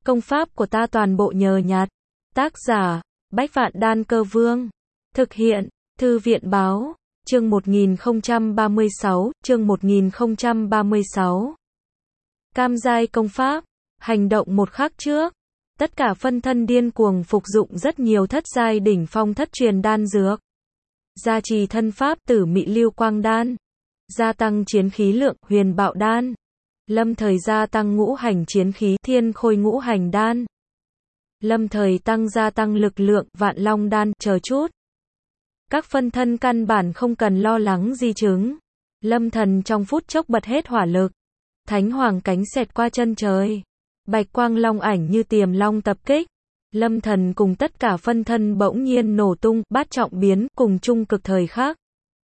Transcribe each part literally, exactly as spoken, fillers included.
Công pháp của ta toàn bộ nhờ nhặt. Tác giả, Bách Vạn Đan Cơ Vương. Thực hiện, Thư viện Báo. Chương một nghìn không trăm ba mươi sáu, chương một nghìn không trăm ba mươi sáu. Cam giai công pháp. Hành động một khắc trước. Tất cả phân thân điên cuồng phục dụng rất nhiều thất giai đỉnh phong thất truyền đan dược. Gia trì thân pháp tử mị lưu quang đan. Gia tăng chiến khí lượng huyền bạo đan. Lâm thời gia tăng ngũ hành chiến khí thiên khôi ngũ hành đan. Lâm thời tăng gia tăng lực lượng vạn long đan chờ chút. Các phân thân căn bản không cần lo lắng di chứng. Lâm thần trong phút chốc bật hết hỏa lực. Thánh hoàng cánh xẹt qua chân trời. Bạch quang long ảnh như tiềm long tập kích. Lâm thần cùng tất cả phân thân bỗng nhiên nổ tung, bát trọng biến, cùng chung cực thời khắc.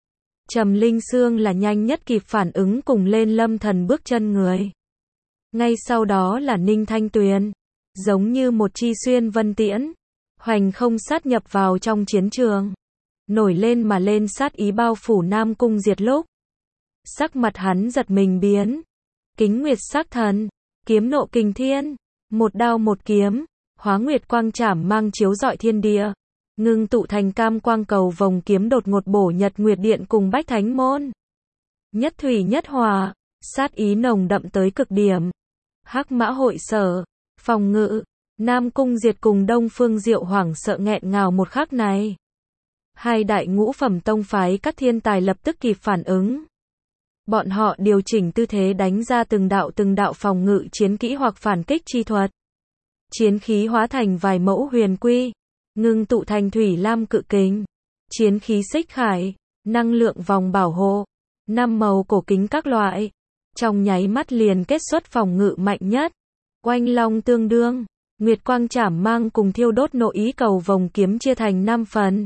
Trầm Linh Sương là nhanh nhất kịp phản ứng cùng lên Lâm thần bước chân người. Ngay sau đó là Ninh Thanh Tuyền. Giống như một chi xuyên vân tiễn. Hoành không sát nhập vào trong chiến trường. Nổi lên mà lên sát ý bao phủ Nam Cung Diệt lúc. Sắc mặt hắn giật mình biến. Kính nguyệt sắc thần. Kiếm nộ kình thiên. Một đao một kiếm. Hóa nguyệt quang trảm mang chiếu rọi thiên địa. Ngưng tụ thành cam quang cầu vòng kiếm đột ngột bổ Nhật Nguyệt Điện cùng Bách Thánh Môn. Nhất thủy nhất hòa. Sát ý nồng đậm tới cực điểm. Hắc mã hội sở. Phòng ngự. Nam Cung Diệt cùng Đông Phương Diệu hoảng sợ nghẹn ngào một khắc này. Hai đại ngũ phẩm tông phái các thiên tài lập tức kịp phản ứng. Bọn họ điều chỉnh tư thế đánh ra từng đạo từng đạo phòng ngự chiến kỹ hoặc phản kích chi thuật. Chiến khí hóa thành vài mẫu huyền quy, ngưng tụ thành thủy lam cự kình. Chiến khí xích khải, năng lượng vòng bảo hộ, năm màu cổ kính các loại. Trong nháy mắt liền kết xuất phòng ngự mạnh nhất. Oanh long tương đương, nguyệt quang trảm mang cùng thiêu đốt nội ý cầu vòng kiếm chia thành năm phần.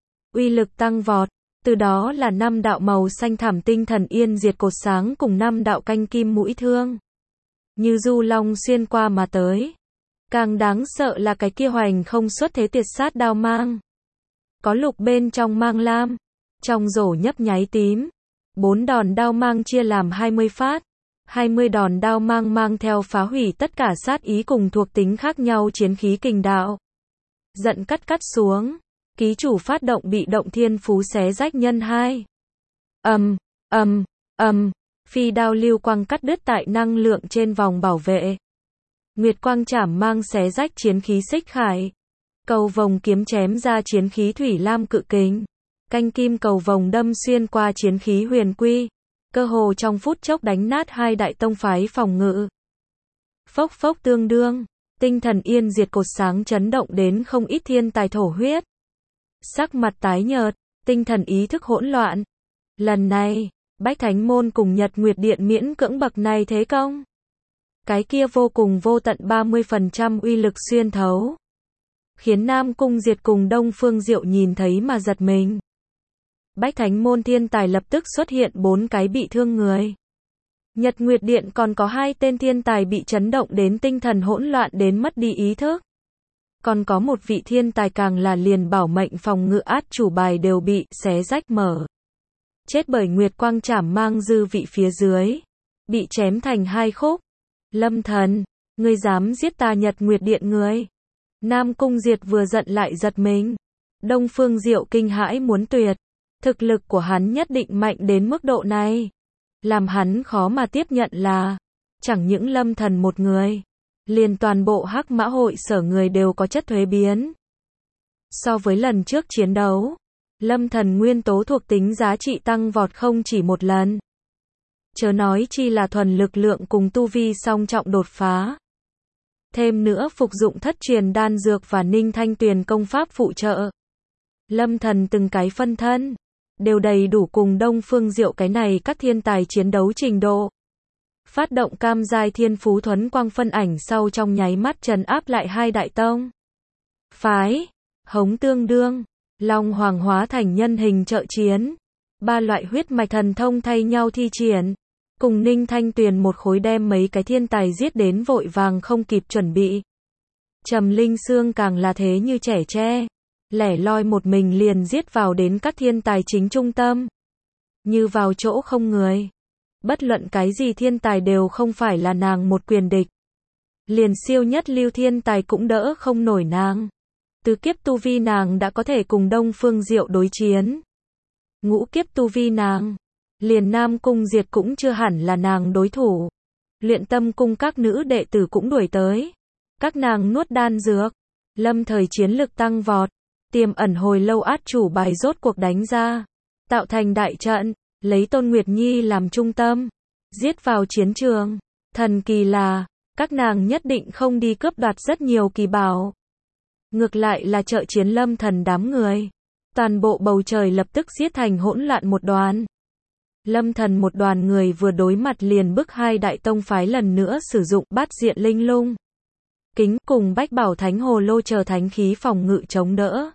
Uy lực tăng vọt, từ đó là năm đạo màu xanh thảm tinh thần yên diệt cột sáng cùng năm đạo canh kim mũi thương. Như du long xuyên qua mà tới. Càng đáng sợ là cái kia hoành không xuất thế tuyệt sát đao mang. Có lục bên trong mang lam, trong rổ nhấp nháy tím. Bốn đòn đao mang chia làm hai mươi phát. hai mươi đòn đao mang mang theo phá hủy tất cả sát ý cùng thuộc tính khác nhau chiến khí kình đạo. Giận cắt cắt xuống. Ký chủ phát động bị động thiên phú xé rách nhân hai. Ầm, ầm, ầm, phi đao lưu quang cắt đứt tại năng lượng trên vòng bảo vệ. Nguyệt quang trảm mang xé rách chiến khí xích khải. Cầu vòng kiếm chém ra chiến khí thủy lam cự kình. Canh kim cầu vòng đâm xuyên qua chiến khí huyền quy. Cơ hồ trong phút chốc đánh nát hai đại tông phái phòng ngự. Phốc phốc tương đương, tinh thần yên diệt cột sáng chấn động đến không ít thiên tài thổ huyết. Sắc mặt tái nhợt, tinh thần ý thức hỗn loạn. Lần này, Bách Thánh Môn cùng Nhật Nguyệt Điện miễn cưỡng bậc này thế công. Cái kia vô cùng vô tận ba mươi phần trăm uy lực xuyên thấu. Khiến Nam Cung Diệt cùng Đông Phương Diệu nhìn thấy mà giật mình. Bách Thánh Môn thiên tài lập tức xuất hiện bốn cái bị thương người. Nhật Nguyệt Điện còn có hai tên thiên tài bị chấn động đến tinh thần hỗn loạn đến mất đi ý thức. Còn có một vị thiên tài càng là liền bảo mệnh phòng ngự át chủ bài đều bị xé rách mở. Chết bởi Nguyệt Quang trảm mang dư vị phía dưới. Bị chém thành hai khúc. Lâm thần, ngươi dám giết ta Nhật Nguyệt Điện người. Nam Cung Diệt vừa giận lại giật mình. Đông Phương Diệu kinh hãi muốn tuyệt. Thực lực của hắn nhất định mạnh đến mức độ này. Làm hắn khó mà tiếp nhận là, chẳng những Lâm thần một người, liền toàn bộ Hắc Mã hội sở người đều có chất thuế biến. So với lần trước chiến đấu, Lâm thần nguyên tố thuộc tính giá trị tăng vọt không chỉ một lần. Chớ nói chi là thuần lực lượng cùng tu vi song trọng đột phá. Thêm nữa phục dụng thất truyền đan dược và Ninh Thanh Tuyền công pháp phụ trợ. Lâm thần từng cái phân thân, đều đầy đủ cùng Đông Phương Diệu cái này các thiên tài chiến đấu trình độ. Phát động cam giai thiên phú thuấn quang phân ảnh sau trong nháy mắt trấn áp lại hai đại tông phái, hống tương đương, long hoàng hóa thành nhân hình trợ chiến. Ba loại huyết mạch thần thông thay nhau thi triển, cùng Ninh Thanh Tuyền một khối đem mấy cái thiên tài giết đến vội vàng không kịp chuẩn bị. Trầm Linh Sương càng là thế như trẻ tre, lẻ loi một mình liền giết vào đến các thiên tài chính trung tâm. Như vào chỗ không người. Bất luận cái gì thiên tài đều không phải là nàng một quyền địch. liền siêu nhất lưu thiên tài cũng đỡ không nổi nàng. Tứ kiếp tu vi nàng đã có thể cùng Đông Phương Diệu đối chiến. Ngũ kiếp tu vi nàng, liền Nam Cung Diệt cũng chưa hẳn là nàng đối thủ. Luyện Tâm Cung các nữ đệ tử cũng đuổi tới. Các nàng nuốt đan dược, lâm thời chiến lực tăng vọt, tiềm ẩn hồi lâu át chủ bài rốt cuộc đánh ra, tạo thành đại trận, lấy Tôn Nguyệt Nhi làm trung tâm, giết vào chiến trường. Thần kỳ là, các nàng nhất định không đi cướp đoạt rất nhiều kỳ bảo. Ngược lại là trợ chiến Lâm Thần đám người. Toàn bộ bầu trời lập tức giết thành hỗn loạn một đoàn. Lâm Thần một đoàn người vừa đối mặt liền bức hai đại tông phái lần nữa sử dụng bát diện linh lung kính cùng bách bảo thánh hồ lô chờ thánh khí phòng ngự chống đỡ.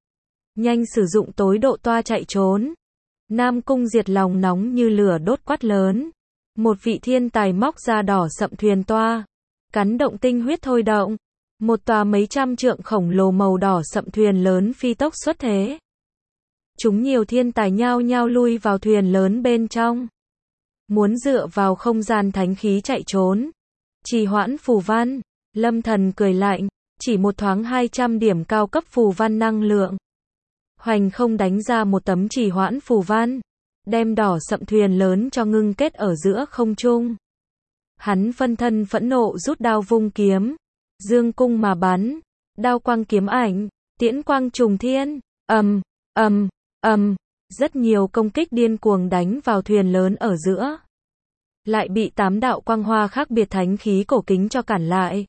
Nhanh sử dụng tối độ toa chạy trốn. Nam Cung Diệt lòng nóng như lửa đốt quát lớn. Một vị thiên tài móc ra đỏ sậm thuyền toa, cắn động tinh huyết thôi động. Một tòa mấy trăm trượng khổng lồ màu đỏ sậm thuyền lớn phi tốc xuất thế. Chúng nhiều thiên tài nhao nhao lui vào thuyền lớn bên trong. Muốn dựa vào không gian thánh khí chạy trốn. Trì hoãn phù văn. Lâm Thần cười lạnh, chỉ một thoáng hai trăm điểm cao cấp phù văn năng lượng. Hoành không đánh ra một tấm trì hoãn phù văn, đem đỏ sậm thuyền lớn cho ngưng kết ở giữa không trung. Hắn phân thân phẫn nộ rút đao vung kiếm, dương cung mà bắn, đao quang kiếm ảnh, tiễn quang trùng thiên, ầm, ầm, ầm, rất nhiều công kích điên cuồng đánh vào thuyền lớn ở giữa. Lại bị tám đạo quang hoa khác biệt thánh khí cổ kính cho cản lại.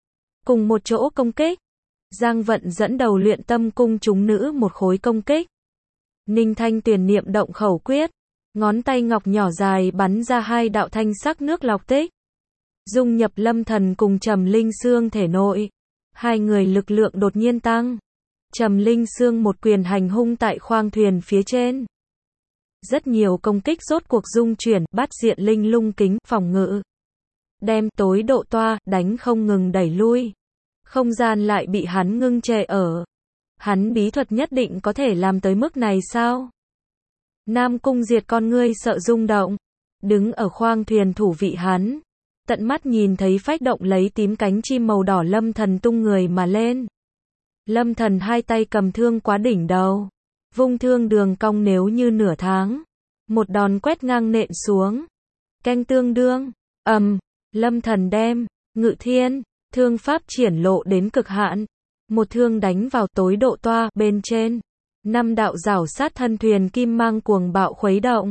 Cùng một chỗ công kích, Giang Vận dẫn đầu Luyện Tâm Cung chúng nữ một khối công kích. Ninh Thanh Tuyền niệm động khẩu quyết, ngón tay ngọc nhỏ dài bắn ra hai đạo thanh sắc nước lọc tích, dung nhập Lâm Thần cùng Trầm Linh Xương thể nội. Hai người lực lượng đột nhiên tăng. Trầm Linh Xương một quyền hành hung tại khoang thuyền phía trên. Rất nhiều công kích rốt cuộc dung chuyển, bát diện linh lung kính phòng ngự, đem tối độ toa đánh không ngừng đẩy lui. Không gian lại bị hắn ngưng trệ ở. Hắn bí thuật nhất định có thể làm tới mức này sao? Nam Cung Diệt con ngươi sợ rung động, đứng ở khoang thuyền thủ vị hắn, tận mắt nhìn thấy phách động lấy tím cánh chim màu đỏ Lâm Thần tung người mà lên. Lâm Thần hai tay cầm thương quá đỉnh đầu, vung thương đường cong nếu như nửa tháng, một đòn quét ngang nện xuống. Canh tương đương, ầm, Lâm Thần đem Ngự Thiên thương pháp triển lộ đến cực hạn, một thương đánh vào tối độ toa bên trên. Năm đạo rảo sát thân thuyền kim mang cuồng bạo khuấy động.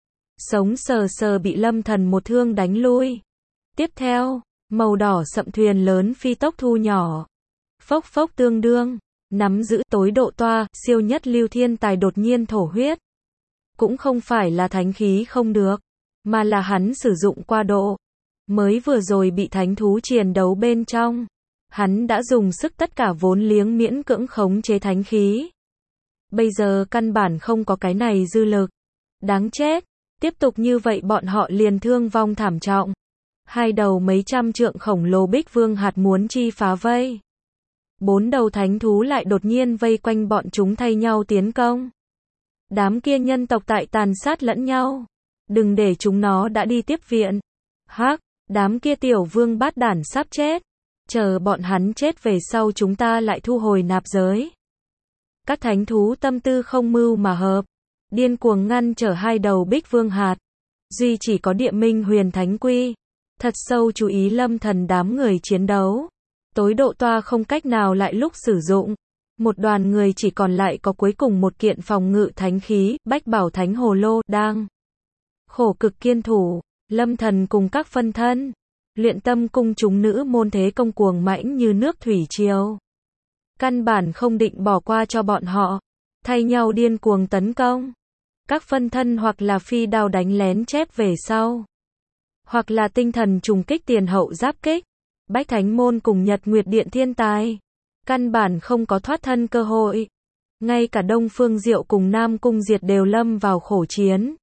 Sống sờ sờ bị Lâm Thần một thương đánh lui. Tiếp theo, màu đỏ sậm thuyền lớn phi tốc thu nhỏ. Phốc phốc tương đương, nắm giữ tối độ toa, siêu nhất lưu thiên tài đột nhiên thổ huyết. Cũng không phải là thánh khí không được, mà là hắn sử dụng qua độ. Mới vừa rồi bị thánh thú chiến đấu bên trong, hắn đã dùng sức tất cả vốn liếng miễn cưỡng khống chế thánh khí. Bây giờ căn bản không có cái này dư lực. Đáng chết, tiếp tục như vậy bọn họ liền thương vong thảm trọng. Hai đầu mấy trăm trượng khổng lồ bích vương hạt muốn chi phá vây. Bốn đầu thánh thú lại đột nhiên vây quanh bọn chúng thay nhau tiến công. Đám kia nhân tộc tại tàn sát lẫn nhau. Đừng để chúng nó đã đi tiếp viện. Hắc, đám kia tiểu vương bát đản sắp chết. Chờ bọn hắn chết về sau chúng ta lại thu hồi nạp giới. Các thánh thú tâm tư không mưu mà hợp, điên cuồng ngăn trở hai đầu bích vương hạt. Duy chỉ có Địa Minh Huyền Thánh Quy thật sâu chú ý Lâm Thần đám người chiến đấu. Tối độ toa không cách nào lại lúc sử dụng. Một đoàn người chỉ còn lại có cuối cùng một kiện phòng ngự thánh khí, Bách Bảo Thánh Hồ Lô, đang khổ cực kiên thủ. Lâm Thần cùng các phân thân, Luyện Tâm Cung chúng nữ môn thế công cuồng mãnh như nước thủy triều. Căn bản không định bỏ qua cho bọn họ, thay nhau điên cuồng tấn công. Các phân thân hoặc là phi đao đánh lén chép về sau, hoặc là tinh thần trùng kích tiền hậu giáp kích. Bách Thánh Môn cùng Nhật Nguyệt Điện thiên tài, căn bản không có thoát thân cơ hội. Ngay cả Đông Phương Diệu cùng Nam Cung Diệt đều lâm vào khổ chiến.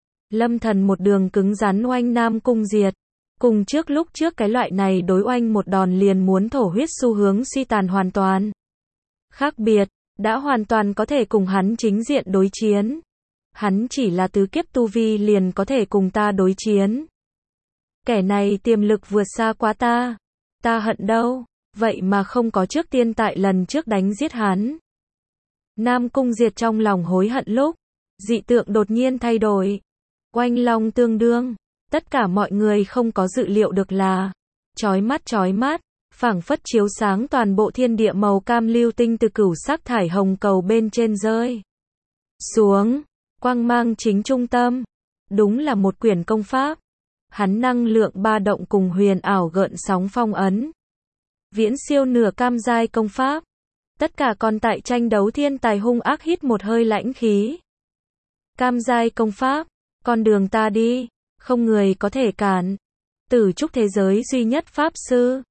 Lâm Thần một đường cứng rắn oanh Nam Cung Diệt. Cùng trước lúc trước cái loại này đối oanh một đòn liền muốn thổ huyết xu hướng suy tàn hoàn toàn. Khác biệt, đã hoàn toàn có thể cùng hắn chính diện đối chiến. Hắn chỉ là tứ kiếp tu vi liền có thể cùng ta đối chiến. Kẻ này tiềm lực vượt xa quá ta. ta hận đâu, vậy mà không có trước tiên tại lần trước đánh giết hắn. Nam Cung Diệt trong lòng hối hận lúc, dị tượng đột nhiên thay đổi. Oanh long tương đương, tất cả mọi người không có dự liệu được là, chói mắt chói mắt, phảng phất chiếu sáng toàn bộ thiên địa màu cam lưu tinh từ cửu sắc thải hồng cầu bên trên rơi xuống, quang mang chính trung tâm, đúng là một quyển công pháp. Hắn năng lượng ba động cùng huyền ảo gợn sóng phong ấn, viễn siêu nửa cam giai công pháp. Tất cả còn tại tranh đấu thiên tài hung ác hít một hơi lãnh khí. Cam giai công pháp, con đường ta đi, không người có thể cản. Tử trúc thế giới duy nhất pháp sư,